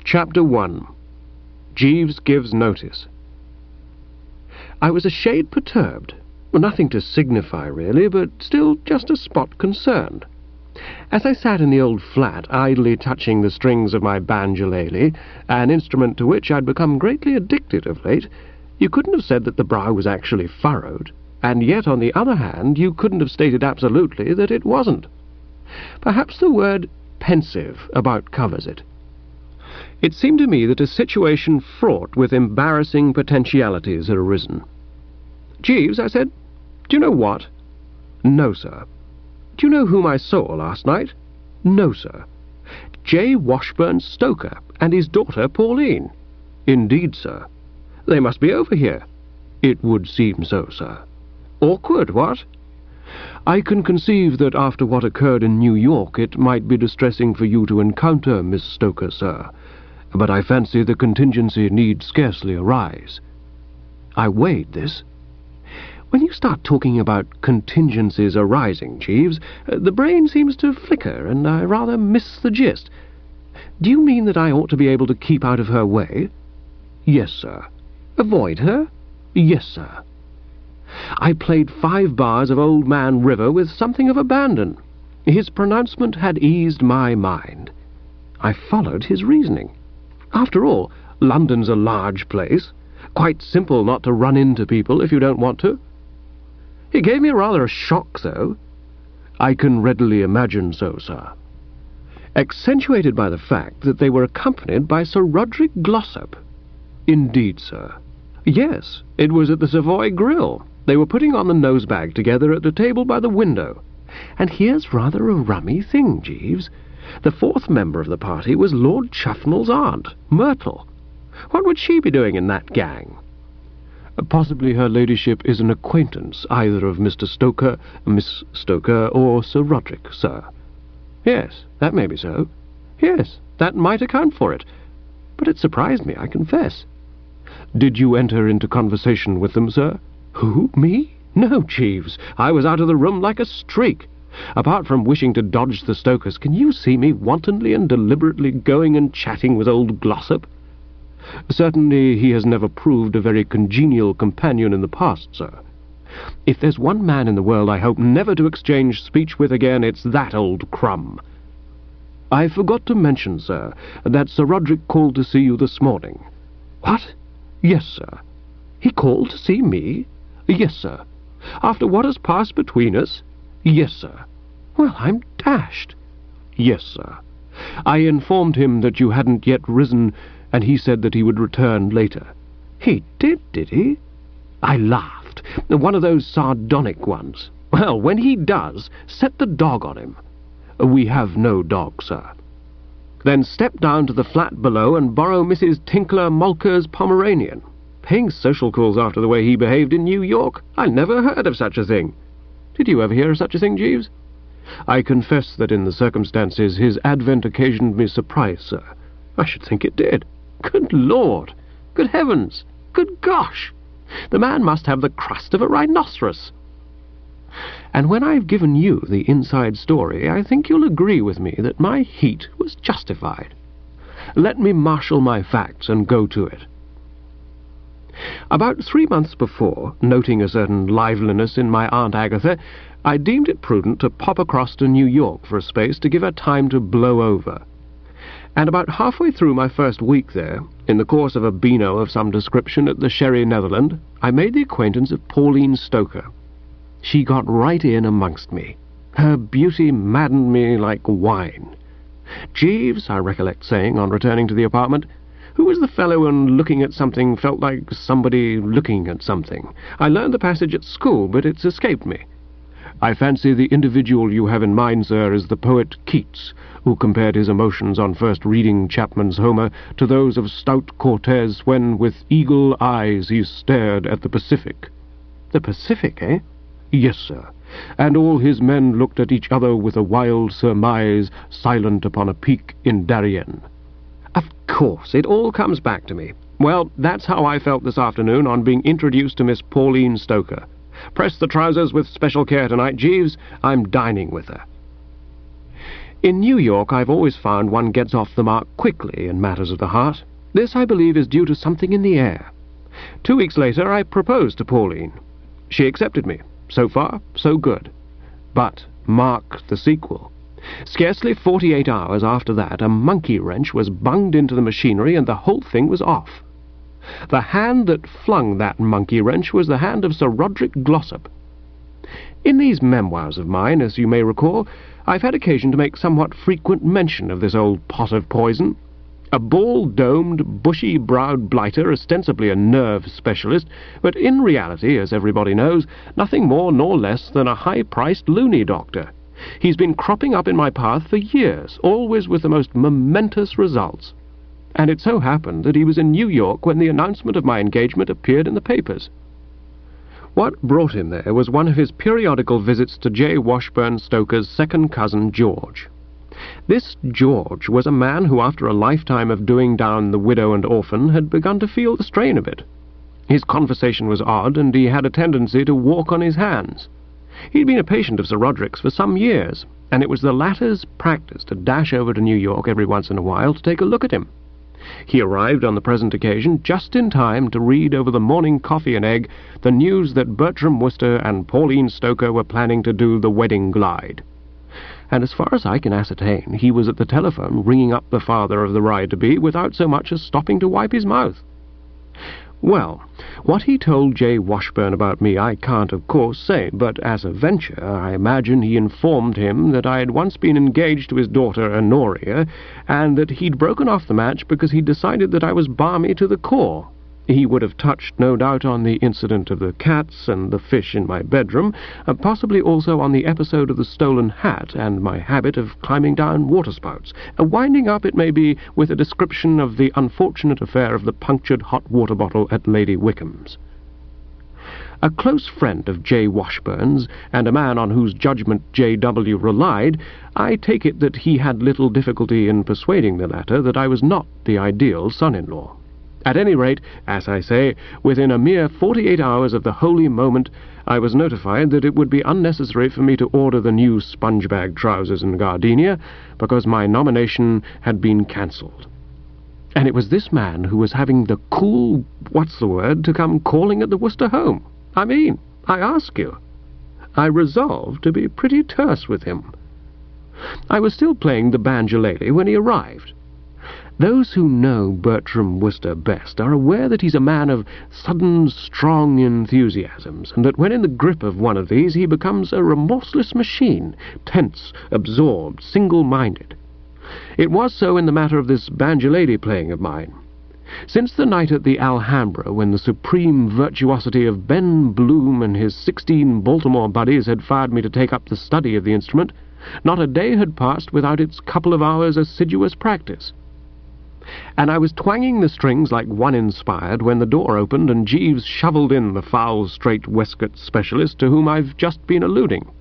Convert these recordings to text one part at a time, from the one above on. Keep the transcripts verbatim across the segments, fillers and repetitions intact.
Chapter one. Jeeves gives notice. I was a shade perturbed. Nothing to signify, really, but still just a spot concerned. As I sat in the old flat, idly touching the strings of my banjolele, an instrument to which I'd become greatly addicted of late, you couldn't have said that the brow was actually furrowed, and yet, on the other hand, you couldn't have stated absolutely that it wasn't. Perhaps the word pensive about covers it. It seemed to me that a situation fraught with embarrassing potentialities had arisen. "Jeeves," I said, "do you know what?" "No, sir." "Do you know whom I saw last night?" "No, sir." "J. Washburn Stoker and his daughter Pauline." "Indeed, sir." "They must be over here." "It would seem so, sir." "Awkward, what?" "I can conceive that after what occurred in New York it might be distressing for you to encounter Miss Stoker, sir, but I fancy the contingency need scarcely arise." I weighed this. When you start talking about contingencies arising, Jeeves, the brain seems to flicker, and I rather miss the gist. Do you mean that I ought to be able to keep out of her way? Yes, sir. Avoid her? Yes, sir. I played five bars of Old Man River with something of abandon. His pronouncement had eased my mind. I followed his reasoning. After all, London's a large place. Quite simple not to run into people if you don't want to. He gave me rather a shock, though. I can readily imagine so, sir. Accentuated by the fact that they were accompanied by Sir Roderick Glossop. Indeed, sir. Yes, it was at the Savoy Grill. They were putting on the nosebag together at the table by the window. And here's rather a rummy thing, Jeeves. The fourth member of the party was Lord Chuffnell's aunt, Myrtle. What would she be doing in that gang? Possibly her ladyship is an acquaintance either of Mister Stoker, Miss Stoker, or Sir Roderick, sir. Yes, that may be so. Yes, that might account for it. But it surprised me, I confess. Did you enter into conversation with them, sir? Who, me? No, Jeeves. I was out of the room like a streak. Apart from wishing to dodge the Stokers, can you see me wantonly and deliberately going and chatting with old Glossop? Certainly he has never proved a very congenial companion in the past, sir. If there's one man in the world I hope never to exchange speech with again, it's that old crumb. I forgot to mention, sir, that Sir Roderick called to see you this morning. What? Yes, sir. He called to see me? Yes, sir. After what has passed between us? Yes, sir. Well, I'm dashed. Yes, sir. I informed him that you hadn't yet risen, and he said that he would return later. He did, did he? I laughed. One of those sardonic ones. Well, when he does, set the dog on him. We have no dog, sir. Then step down to the flat below and borrow Missus Tinkler Mulker's Pomeranian. Paying social calls after the way he behaved in New York. I never heard of such a thing. Did you ever hear of such a thing, Jeeves? I confess that in the circumstances his advent occasioned me surprise, sir. I should think it did. Good Lord! Good heavens! Good gosh! The man must have the crust of a rhinoceros. And when I've given you the inside story, I think you'll agree with me that my heat was justified. Let me marshal my facts and go to it. About three months before, noting a certain liveliness in my Aunt Agatha, I deemed it prudent to pop across to New York for a space to give her time to blow over. And about halfway through my first week there, in the course of a beano of some description at the Sherry Netherland, I made the acquaintance of Pauline Stoker. She got right in amongst me. Her beauty maddened me like wine. "Jeeves," I recollect saying on returning to the apartment, "who was the fellow when looking at something felt like somebody looking at something? I learned the passage at school, but it's escaped me." "I fancy the individual you have in mind, sir, is the poet Keats, who compared his emotions on first reading Chapman's Homer to those of stout Cortez when, with eagle eyes, he stared at the Pacific." "The Pacific, eh?" "Yes, sir. And all his men looked at each other with a wild surmise, silent upon a peak in Darien." Of course, it all comes back to me. Well, that's how I felt this afternoon on being introduced to Miss Pauline Stoker. Press the trousers with special care tonight, Jeeves. I'm dining with her. In New York I've always found one gets off the mark quickly in matters of the heart. This, I believe, is due to something in the air. Two weeks later I proposed to Pauline. She accepted me. So far, so good. But mark the sequel. Scarcely forty-eight hours after that, a monkey wrench was bunged into the machinery and the whole thing was off. The hand that flung that monkey wrench was the hand of Sir Roderick Glossop. In these memoirs of mine, as you may recall, I've had occasion to make somewhat frequent mention of this old pot of poison. A ball-domed, bushy-browed blighter, ostensibly a nerve specialist, but in reality, as everybody knows, nothing more nor less than a high-priced loony doctor. He's been cropping up in my path for years, always with the most momentous results. And it so happened that he was in New York when the announcement of my engagement appeared in the papers. What brought him there was one of his periodical visits to J. Washburn Stoker's second cousin, George. This George was a man who, after a lifetime of doing down the widow and orphan, had begun to feel the strain of it. His conversation was odd, and he had a tendency to walk on his hands. He'd been a patient of Sir Roderick's for some years, and it was the latter's practice to dash over to New York every once in a while to take a look at him. He arrived on the present occasion just in time to read over the morning coffee and egg the news that Bertram Wooster and Pauline Stoker were planning to do the wedding glide. And as far as I can ascertain, he was at the telephone ringing up the father of the bride-to-be without so much as stopping to wipe his mouth. Well, what he told J. Washburn about me I can't, of course, say, but as a venture I imagine he informed him that I had once been engaged to his daughter Honoria, and that he'd broken off the match because he'd decided that I was balmy to the core. He would have touched, no doubt, on the incident of the cats and the fish in my bedroom, uh, possibly also on the episode of the stolen hat and my habit of climbing down waterspouts, uh, winding up, it may be, with a description of the unfortunate affair of the punctured hot water bottle at Lady Wickham's. A close friend of J. Washburn's, and a man on whose judgment J W relied, I take it that he had little difficulty in persuading the latter that I was not the ideal son-in-law. At any rate, as I say, within a mere forty-eight hours of the holy moment, I was notified that it would be unnecessary for me to order the new sponge-bag trousers and gardenia, because my nomination had been cancelled. And it was this man who was having the cool, what's the word, to come calling at the Wooster home. I mean, I ask you. I resolved to be pretty terse with him. I was still playing the banjolele when he arrived. Those who know Bertram Wooster best are aware that he's a man of sudden, strong enthusiasms, and that when in the grip of one of these he becomes a remorseless machine, tense, absorbed, single-minded. It was so in the matter of this banjolele playing of mine. Since the night at the Alhambra, when the supreme virtuosity of Ben Bloom and his sixteen Baltimore buddies had fired me to take up the study of the instrument, not a day had passed without its couple of hours' assiduous practice. And I was twanging the strings like one inspired when the door opened and Jeeves shovelled in the foul straight waistcoat specialist to whom I've just been alluding.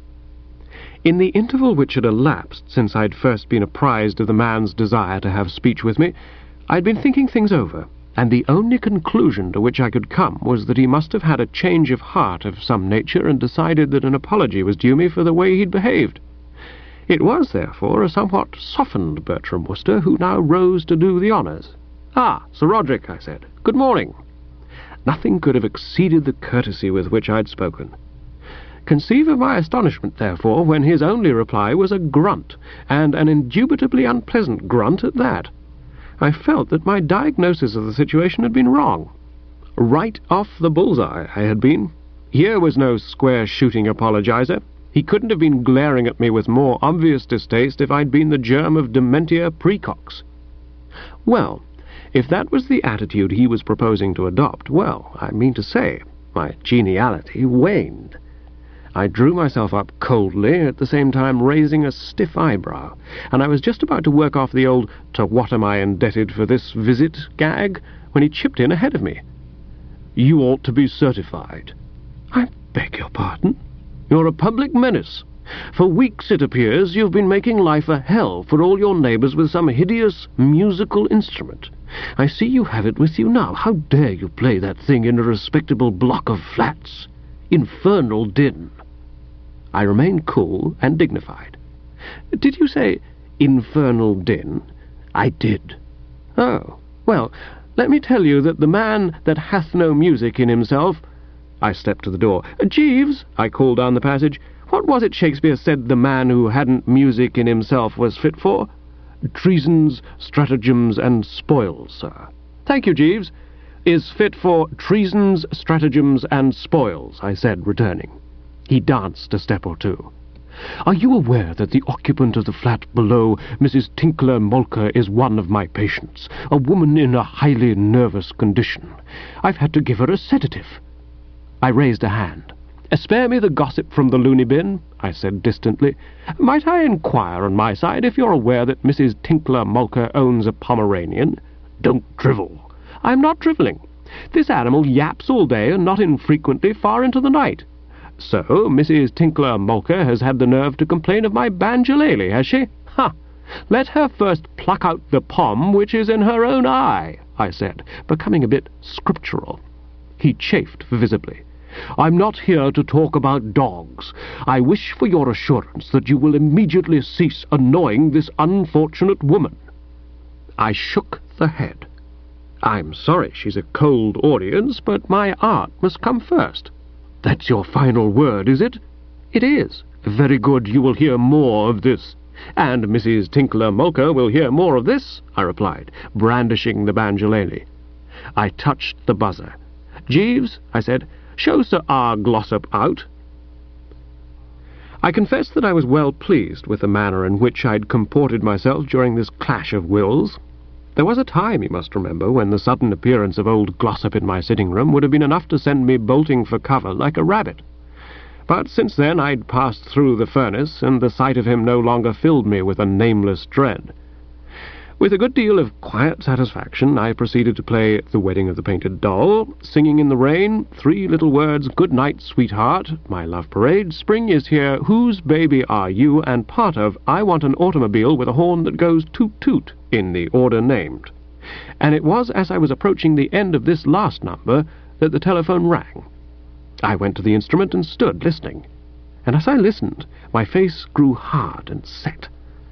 In the interval which had elapsed since I'd first been apprised of the man's desire to have speech with me, I'd been thinking things over, and the only conclusion to which I could come was that he must have had a change of heart of some nature and decided that an apology was due me for the way he'd behaved. It was, therefore, a somewhat softened Bertram Wooster who now rose to do the honours. "Ah, Sir Roderick," I said, "good morning." Nothing could have exceeded the courtesy with which I'd spoken. Conceive of my astonishment, therefore, when his only reply was a grunt, and an indubitably unpleasant grunt at that. I felt that my diagnosis of the situation had been wrong. Right off the bull's-eye I had been. Here was no square-shooting apologizer. He couldn't have been glaring at me with more obvious distaste if I'd been the germ of dementia precox. Well, if that was the attitude he was proposing to adopt, well, I mean to say, my geniality waned. I drew myself up coldly, at the same time raising a stiff eyebrow, and I was just about to work off the old "to what am I indebted for this visit" gag, when he chipped in ahead of me. "You ought to be certified." "I beg your pardon?" "You're a public menace. For weeks, it appears, you've been making life a hell for all your neighbours with some hideous musical instrument. I see you have it with you now. How dare you play that thing in a respectable block of flats? Infernal din." I remained cool and dignified. "Did you say infernal din? I did. Oh, well, let me tell you that the man that hath no music in himself— I stepped to the door. Jeeves, I called down the passage, what was it Shakespeare said the man who hadn't music in himself was fit for? Treasons, stratagems, and spoils, sir. Thank you, Jeeves. Is fit for treasons, stratagems, and spoils, I said, returning. He danced a step or two. Are you aware that the occupant of the flat below, Missus Tinkler Molker, is one of my patients, a woman in a highly nervous condition? I've had to give her a sedative. I raised a hand. Spare me the gossip from the loony bin, I said distantly. Might I inquire on my side if you're aware that Missus Tinkler Molker owns a Pomeranian? Don't drivel. I'm not drivelling. This animal yaps all day and not infrequently far into the night. So, Missus Tinkler Molker has had the nerve to complain of my banjolele, has she? Ha! Let her first pluck out the pom which is in her own eye, I said, becoming a bit scriptural. He chafed visibly. I'm not here to talk about dogs. I wish for your assurance that you will immediately cease annoying this unfortunate woman. I shook the head. I'm sorry she's a cold audience, but my art must come first. That's your final word, is it? It is. Very good, you will hear more of this. And Missus Tinkler Molker will hear more of this, I replied, brandishing the banjolele. I touched the buzzer. Jeeves, I said, show Sir R. Glossop out. I confess that I was well pleased with the manner in which I'd comported myself during this clash of wills. There was a time, you must remember, when the sudden appearance of old Glossop in my sitting-room would have been enough to send me bolting for cover like a rabbit. But since then I'd passed through the furnace, and the sight of him no longer filled me with a nameless dread. With a good deal of quiet satisfaction, I proceeded to play The Wedding of the Painted Doll, Singing in the Rain, Three Little Words, Good Night, Sweetheart, My Love Parade, Spring is Here, Whose Baby Are You, and part of I Want an Automobile with a Horn That Goes Toot-Toot, in the order named. And it was as I was approaching the end of this last number that the telephone rang. I went to the instrument and stood listening, and as I listened, my face grew hard and set.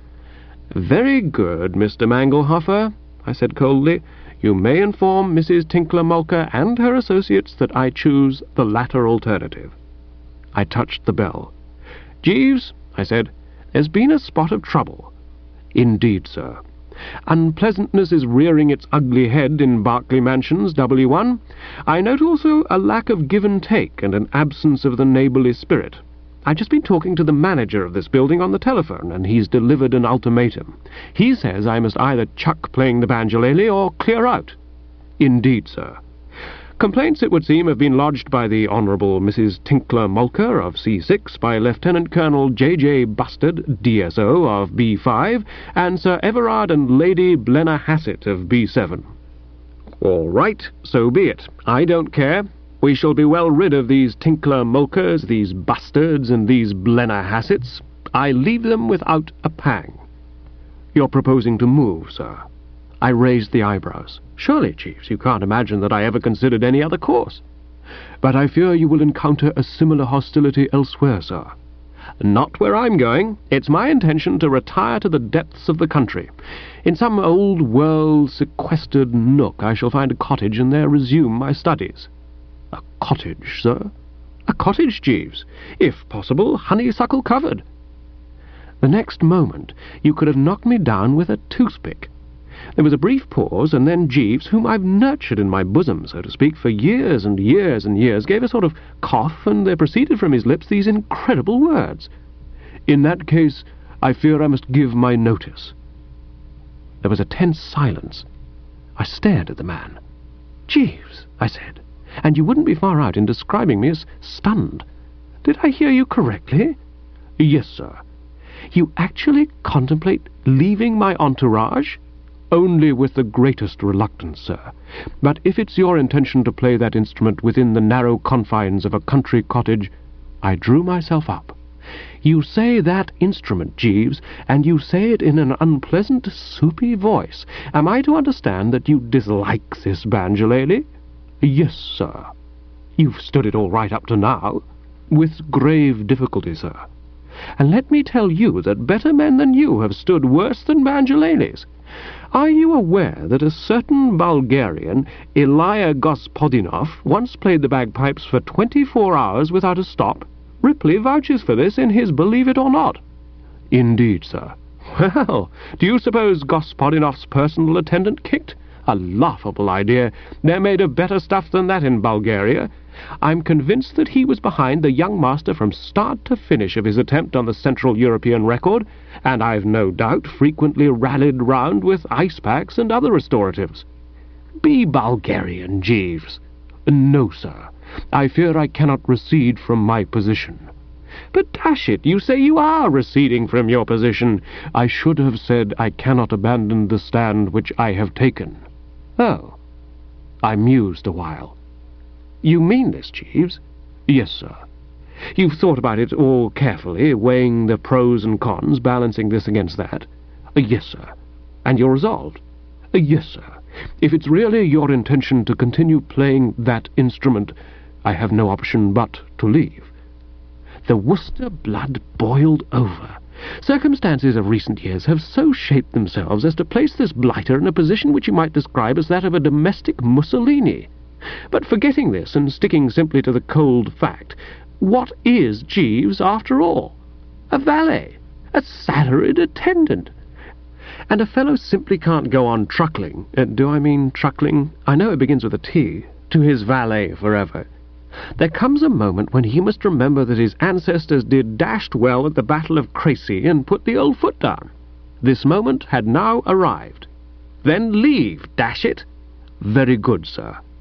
"Very good, Mister Mangelhofer," I said coldly. "You may inform Missus Tinkler Molker and her associates that I choose the latter alternative." I touched the bell. "Jeeves," I said, "there's been a spot of trouble." "Indeed, sir." "Unpleasantness is rearing its ugly head in Berkeley Mansions, W one. I note also a lack of give and take and an absence of the neighbourly spirit. I've just been talking to the manager of this building on the telephone, and he's delivered an ultimatum. He says I must either chuck playing the banjolele or clear out." "Indeed, sir." "Complaints, it would seem, have been lodged by the Honourable Missus Tinkler Molker of C six, by Lieutenant Colonel J J Bustard, D S O, of B five, and Sir Everard and Lady Blenner Hassett of B seven. "All right, so be it. I don't care. We shall be well rid of these Tinkler Molkers, these Bustards, and these Blenner Hassetts. I leave them without a pang." "You're proposing to move, sir?" I raised the eyebrows. "Surely, Jeeves, you can't imagine that I ever considered any other course." "But I fear you will encounter a similar hostility elsewhere, sir." "Not where I'm going. It's my intention to retire to the depths of the country. In some old-world sequestered nook I shall find a cottage and there resume my studies." "A cottage, sir?" "A cottage, Jeeves. If possible, honeysuckle covered." The next moment you could have knocked me down with a toothpick. There was a brief pause, and then Jeeves, whom I've nurtured in my bosom, so to speak, for years and years and years, gave a sort of cough, and there proceeded from his lips these incredible words: "In that case, I fear I must give my notice." There was a tense silence. I stared at the man. "Jeeves," I said, "and you wouldn't be far out in describing me as stunned. Did I hear you correctly?" "Yes, sir." "You actually contemplate leaving my entourage?" "Only with the greatest reluctance, sir. But if it's your intention to play that instrument within the narrow confines of a country cottage—" I drew myself up. "You say that instrument, Jeeves, and you say it in an unpleasant, soupy voice. Am I to understand that you dislike this banjolele?" "Yes, sir." "You've stood it all right up to now?" "With grave difficulty, sir." and let me tell you that better men than you have stood worse than Bangilenes. Are you aware that a certain Bulgarian, Ilya Gospodinov, once played the bagpipes for twenty-four hours without a stop? Ripley vouches for this in his Believe It or Not. Indeed, sir. Well, do you suppose Gospodinov's personal attendant kicked? A laughable idea. They're made of better stuff than that in Bulgaria. I'm convinced that he was behind the young master from start to finish of his attempt on the Central European record, and I've no doubt frequently rallied round with ice packs and other restoratives. Be Bulgarian, Jeeves. No, sir. I fear I cannot recede from my position. But dash it, you say you are receding from your position. I should have said I cannot abandon the stand which I have taken. Oh. I mused a while. You mean this, Jeeves? Yes, sir. You've thought about it all carefully, weighing the pros and cons, balancing this against that? Uh, yes, sir. And you're resolved? Uh, yes, sir. If it's really your intention to continue playing that instrument, I have no option but to leave. The Worcester blood boiled over. Circumstances of recent years have so shaped themselves as to place this blighter in a position which you might describe as that of a domestic Mussolini. But forgetting this and sticking simply to the cold fact, what is Jeeves after all? A valet, a salaried attendant. And a fellow simply can't go on truckling, uh, do I mean truckling? I know it begins with a T, to his valet forever. There comes a moment when he must remember that his ancestors did dashed well at the Battle of Crécy and put the old foot down. This moment had now arrived. Then leave, dash it. Very good, sir.